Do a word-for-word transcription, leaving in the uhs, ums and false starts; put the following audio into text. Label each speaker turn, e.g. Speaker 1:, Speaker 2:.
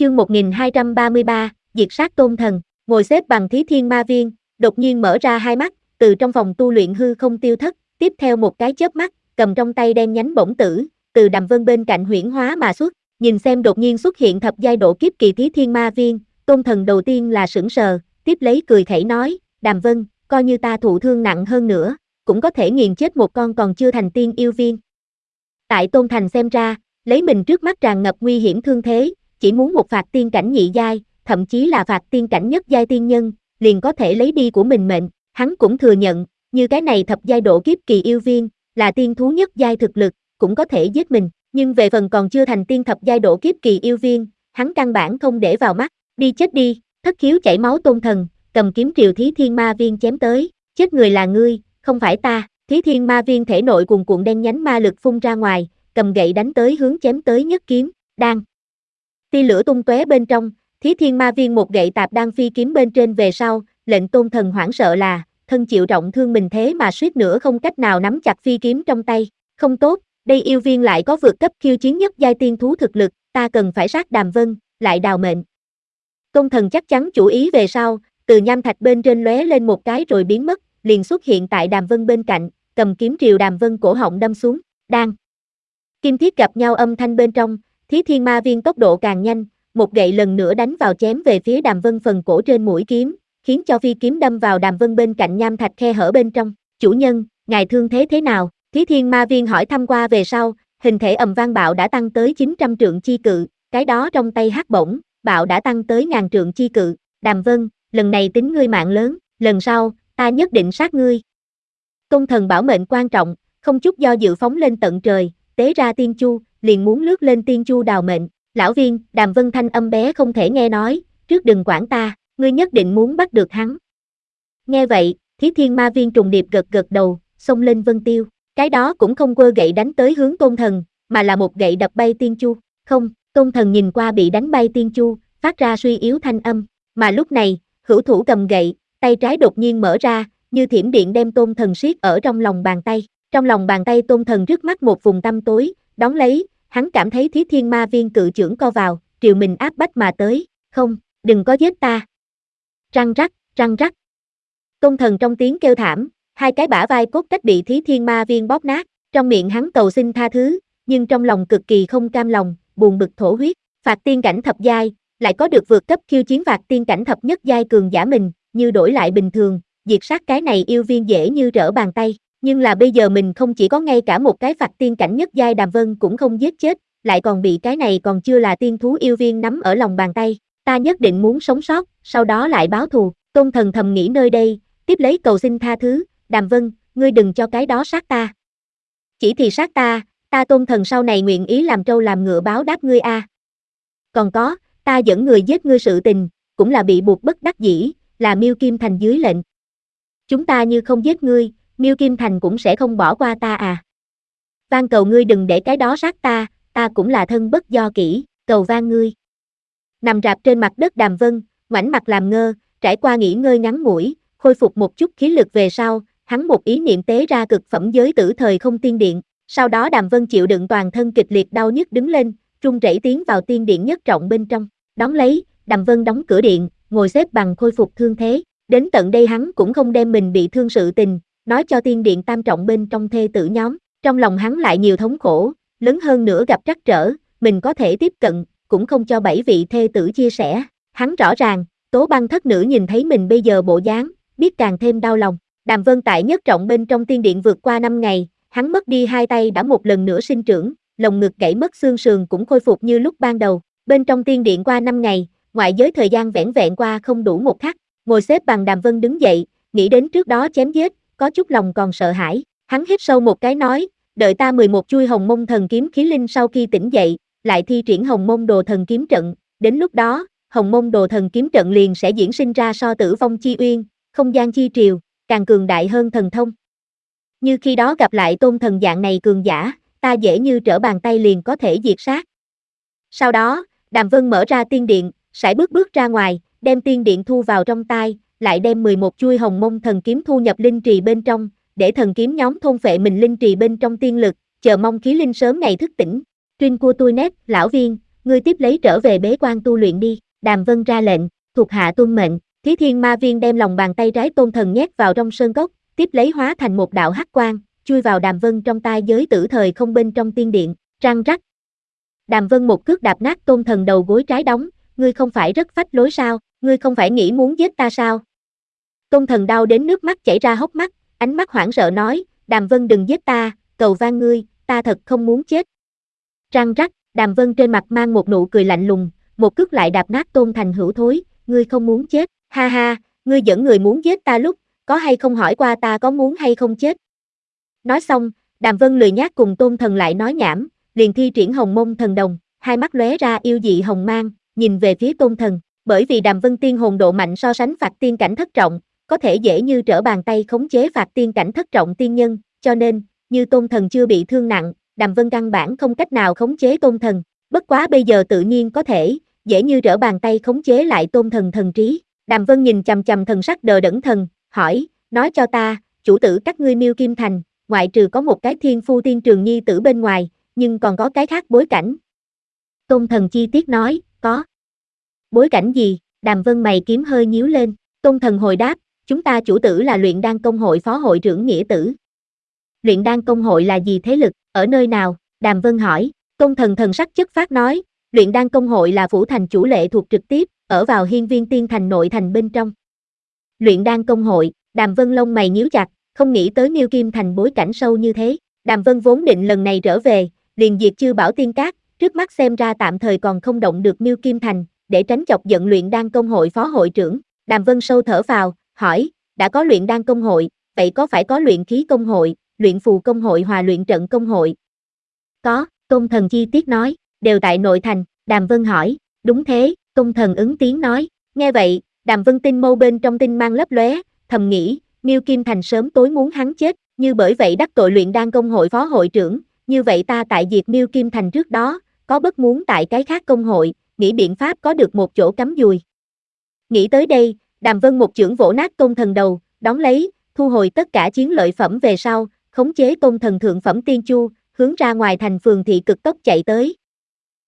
Speaker 1: Chương một nghìn hai trăm ba mươi ba, diệt sát tôn thần, ngồi xếp bằng Thí Thiên Ma Viên, đột nhiên mở ra hai mắt, từ trong phòng tu luyện hư không tiêu thất, tiếp theo một cái chớp mắt, cầm trong tay đen nhánh bổng tử, từ Đàm Vân bên cạnh huyễn hóa mà xuất, nhìn xem đột nhiên xuất hiện thập giai độ kiếp kỳ Thí Thiên Ma Viên, tôn thần đầu tiên là sững sờ, tiếp lấy cười khẩy nói, Đàm Vân, coi như ta thụ thương nặng hơn nữa, cũng có thể nghiền chết một con còn chưa thành tiên yêu viên. Tại tôn thành xem ra, lấy mình trước mắt tràn ngập nguy hiểm thương thế, chỉ muốn một phạt tiên cảnh nhị giai, thậm chí là phạt tiên cảnh nhất giai tiên nhân, liền có thể lấy đi của mình mệnh, hắn cũng thừa nhận, như cái này thập giai độ kiếp kỳ yêu viên, là tiên thú nhất giai thực lực, cũng có thể giết mình, nhưng về phần còn chưa thành tiên thập giai độ kiếp kỳ yêu viên, hắn căn bản không để vào mắt, đi chết đi, thất khiếu chảy máu tôn thần, cầm kiếm triều Thí Thiên Ma Viên chém tới, chết người là ngươi, không phải ta, Thí Thiên Ma Viên thể nội cuồn cuộn đen nhánh ma lực phun ra ngoài, cầm gậy đánh tới hướng chém tới nhất kiếm, đang tia lửa tung tóe bên trong, Thí Thiên Ma Viên một gậy tạp đang phi kiếm bên trên về sau, lệnh tôn thần hoảng sợ là, thân chịu trọng thương mình thế mà suýt nữa không cách nào nắm chặt phi kiếm trong tay, không tốt, đây yêu viên lại có vượt cấp khiêu chiến nhất giai tiên thú thực lực, ta cần phải sát Đàm Vân, lại đào mệnh. Tôn thần chắc chắn chủ ý về sau, từ nham thạch bên trên lóe lên một cái rồi biến mất, liền xuất hiện tại Đàm Vân bên cạnh, cầm kiếm triều Đàm Vân cổ họng đâm xuống, đang kim thiết gặp nhau âm thanh bên trong, Thí Thiên Ma Viên tốc độ càng nhanh, một gậy lần nữa đánh vào chém về phía Đàm Vân phần cổ trên mũi kiếm, khiến cho phi kiếm đâm vào Đàm Vân bên cạnh nham thạch khe hở bên trong. Chủ nhân, ngài thương thế thế nào? Thí Thiên Ma Viên hỏi thăm qua về sau, hình thể ầm vang bạo đã tăng tới chín trăm trượng chi cự, cái đó trong tay hắc bổng, bạo đã tăng tới ngàn trượng chi cự. Đàm Vân, lần này tính ngươi mạng lớn, lần sau, ta nhất định sát ngươi. Tôn thần bảo mệnh quan trọng, không chút do dự phóng lên tận trời, tế ra tiên chu, liền muốn lướt lên tiên chu đào mệnh. Lão viên, Đàm Vân thanh âm bé không thể nghe nói, trước đừng quản ta, ngươi nhất định muốn bắt được hắn. Nghe vậy, Thí Thiên Ma Viên trùng điệp gật gật đầu, xông lên vân tiêu, cái đó cũng không quơ gậy đánh tới hướng tôn thần, mà là một gậy đập bay tiên chu, không, tôn thần nhìn qua bị đánh bay tiên chu, phát ra suy yếu thanh âm, mà lúc này, hữu thủ cầm gậy, tay trái đột nhiên mở ra, như thiểm điện đem tôn thần siết ở trong lòng bàn tay, trong lòng bàn tay tôn thần rước mắt một vùng tăm tối, đón lấy, hắn cảm thấy Thí Thiên Ma Viên cự chưởng co vào, triều mình áp bách mà tới, không, đừng có giết ta. Răng rắc, răng rắc. Tôn thần trong tiếng kêu thảm, hai cái bả vai cốt cách bị Thí Thiên Ma Viên bóp nát, trong miệng hắn cầu xin tha thứ, nhưng trong lòng cực kỳ không cam lòng, buồn bực thổ huyết, phạt tiên cảnh thập giai, lại có được vượt cấp khiêu chiến phạt tiên cảnh thập nhất giai cường giả mình, như đổi lại bình thường, diệt sát cái này yêu viên dễ như trở bàn tay. Nhưng là bây giờ mình không chỉ có ngay cả một cái phạt tiên cảnh nhất giai Đàm Vân cũng không giết chết, lại còn bị cái này còn chưa là tiên thú yêu viên nắm ở lòng bàn tay, ta nhất định muốn sống sót, sau đó lại báo thù. Tôn thần thầm nghĩ nơi đây, tiếp lấy cầu xin tha thứ, Đàm Vân, ngươi đừng cho cái đó sát ta. Chỉ thì sát ta, ta tôn thần sau này nguyện ý làm trâu làm ngựa báo đáp ngươi a. À. Còn có, ta dẫn người giết ngươi sự tình, cũng là bị buộc bất đắc dĩ, là Miêu Kim Thành dưới lệnh. Chúng ta như không giết ngươi, Miêu Kim Thành cũng sẽ không bỏ qua ta à. Van cầu ngươi đừng để cái đó sát ta, ta cũng là thân bất do kỹ, cầu van ngươi. Nằm rạp trên mặt đất Đàm Vân, ngoảnh mặt làm ngơ, trải qua nghỉ ngơi ngắn ngủi, khôi phục một chút khí lực về sau, hắn một ý niệm tế ra cực phẩm giới tử thời không tiên điện, sau đó Đàm Vân chịu đựng toàn thân kịch liệt đau nhức đứng lên, run rẩy tiến vào tiên điện nhất trọng bên trong, đón lấy, Đàm Vân đóng cửa điện, ngồi xếp bằng khôi phục thương thế, đến tận đây hắn cũng không đem mình bị thương sự tình, nói cho tiên điện tam trọng bên trong thê tử nhóm, trong lòng hắn lại nhiều thống khổ, lớn hơn nữa gặp trắc trở, mình có thể tiếp cận, cũng không cho bảy vị thê tử chia sẻ, hắn rõ ràng, Tố Băng thất nữ nhìn thấy mình bây giờ bộ dáng, biết càng thêm đau lòng. Đàm Vân tại nhất trọng bên trong tiên điện vượt qua năm ngày, hắn mất đi hai tay đã một lần nữa sinh trưởng, lồng ngực gãy mất xương sườn cũng khôi phục như lúc ban đầu, bên trong tiên điện qua năm ngày, ngoại giới thời gian vẻn vẹn qua không đủ một khắc, ngồi xếp bằng Đàm Vân đứng dậy, nghĩ đến trước đó chém giết, có chút lòng còn sợ hãi, hắn hít sâu một cái nói, đợi ta mười một chuôi hồng mông thần kiếm khí linh sau khi tỉnh dậy, lại thi triển hồng mông đồ thần kiếm trận, đến lúc đó, hồng mông đồ thần kiếm trận liền sẽ diễn sinh ra so tử vong chi uyên, không gian chi triều, càng cường đại hơn thần thông. Như khi đó gặp lại tôn thần dạng này cường giả, ta dễ như trở bàn tay liền có thể diệt sát. Sau đó, Đàm Vân mở ra tiên điện, sải bước bước ra ngoài, đem tiên điện thu vào trong tay, lại đem mười một chuôi hồng mông thần kiếm thu nhập linh trì bên trong, để thần kiếm nhóm thôn phệ mình linh trì bên trong tiên lực, chờ mong khí linh sớm ngày thức tỉnh. Truyên của tôi nét, lão viên, ngươi tiếp lấy trở về bế quan tu luyện đi, Đàm Vân ra lệnh, thuộc hạ tuân mệnh, Thí Thiên Ma Viên đem lòng bàn tay trái Tôn Thần nhét vào trong sơn cốc, tiếp lấy hóa thành một đạo hắc quang, chui vào Đàm Vân trong tai giới tử thời không bên trong tiên điện, răng rắc. Đàm Vân một cước đạp nát Tôn Thần đầu gối trái đóng, ngươi không phải rất phách lối sao, ngươi không phải nghĩ muốn giết ta sao? Tôn Thần đau đến nước mắt chảy ra hốc mắt, ánh mắt hoảng sợ nói, Đàm Vân đừng giết ta, cầu van ngươi, ta thật không muốn chết. Răng rắc, Đàm Vân trên mặt mang một nụ cười lạnh lùng, một cước lại đạp nát Tôn Thành hữu thối, ngươi không muốn chết, ha ha, ngươi dẫn người muốn giết ta lúc, có hay không hỏi qua ta có muốn hay không chết. Nói xong, Đàm Vân lười nhác cùng Tôn Thần lại nói nhảm, liền thi triển Hồng Mông Thần Đồng, hai mắt lóe ra yêu dị hồng mang, nhìn về phía Tôn Thần, bởi vì Đàm Vân tiên hồn độ mạnh so sánh Phạt Tiên cảnh thất trọng, có thể dễ như trở bàn tay khống chế Phạt Tiên cảnh thất trọng tiên nhân, cho nên, như Tôn Thần chưa bị thương nặng, Đàm Vân căn bản không cách nào khống chế Tôn Thần, bất quá bây giờ tự nhiên có thể, dễ như trở bàn tay khống chế lại Tôn Thần thần trí. Đàm Vân nhìn chằm chằm thần sắc đờ đẫn thần, hỏi, nói cho ta, chủ tử các ngươi Miêu Kim Thành, ngoại trừ có một cái thiên phu tiên trường nhi tử bên ngoài, nhưng còn có cái khác bối cảnh. Tôn Thần chi tiết nói, có. Bối cảnh gì? Đàm Vân mày kiếm hơi nhíu lên, Tôn Thần hồi đáp, chúng ta chủ tử là luyện đan công hội phó hội trưởng nghĩa tử. Luyện đan công hội là gì thế lực, ở nơi nào? Đàm Vân hỏi, Tôn Thần thần sắc chất phát nói, luyện đan công hội là phủ thành chủ lệ thuộc trực tiếp, ở vào hiên viên tiên thành nội thành bên trong. Luyện đan công hội, Đàm Vân lông mày nhíu chặt, không nghĩ tới Miêu Kim Thành bối cảnh sâu như thế. Đàm Vân vốn định lần này trở về, liền diệt Chư Bảo Tiên Các, trước mắt xem ra tạm thời còn không động được Miêu Kim Thành, để tránh chọc giận luyện đan công hội phó hội trưởng. Đàm Vân sâu thở vào, hỏi, đã có luyện đan công hội, vậy có phải có luyện khí công hội, luyện phù công hội hòa luyện trận công hội? Có, Tôn Thần chi tiết nói, đều tại nội thành. Đàm Vân hỏi, đúng thế, Tôn Thần ứng tiếng nói. Nghe vậy, Đàm Vân tinh mâu bên trong tinh mang lấp lóe, thầm nghĩ, Miêu Kim Thành sớm tối muốn hắn chết, như bởi vậy đắc tội luyện đan công hội phó hội trưởng, như vậy ta tại diệt Miêu Kim Thành trước đó, có bất muốn tại cái khác công hội, nghĩ biện pháp có được một chỗ cắm dùi. Nghĩ tới đây, Đàm Vân một chưởng vỗ nát Tôn Thần đầu, đón lấy, thu hồi tất cả chiến lợi phẩm về sau, khống chế Tôn Thần thượng phẩm tiên chu, hướng ra ngoài thành phường thị cực tốc chạy tới.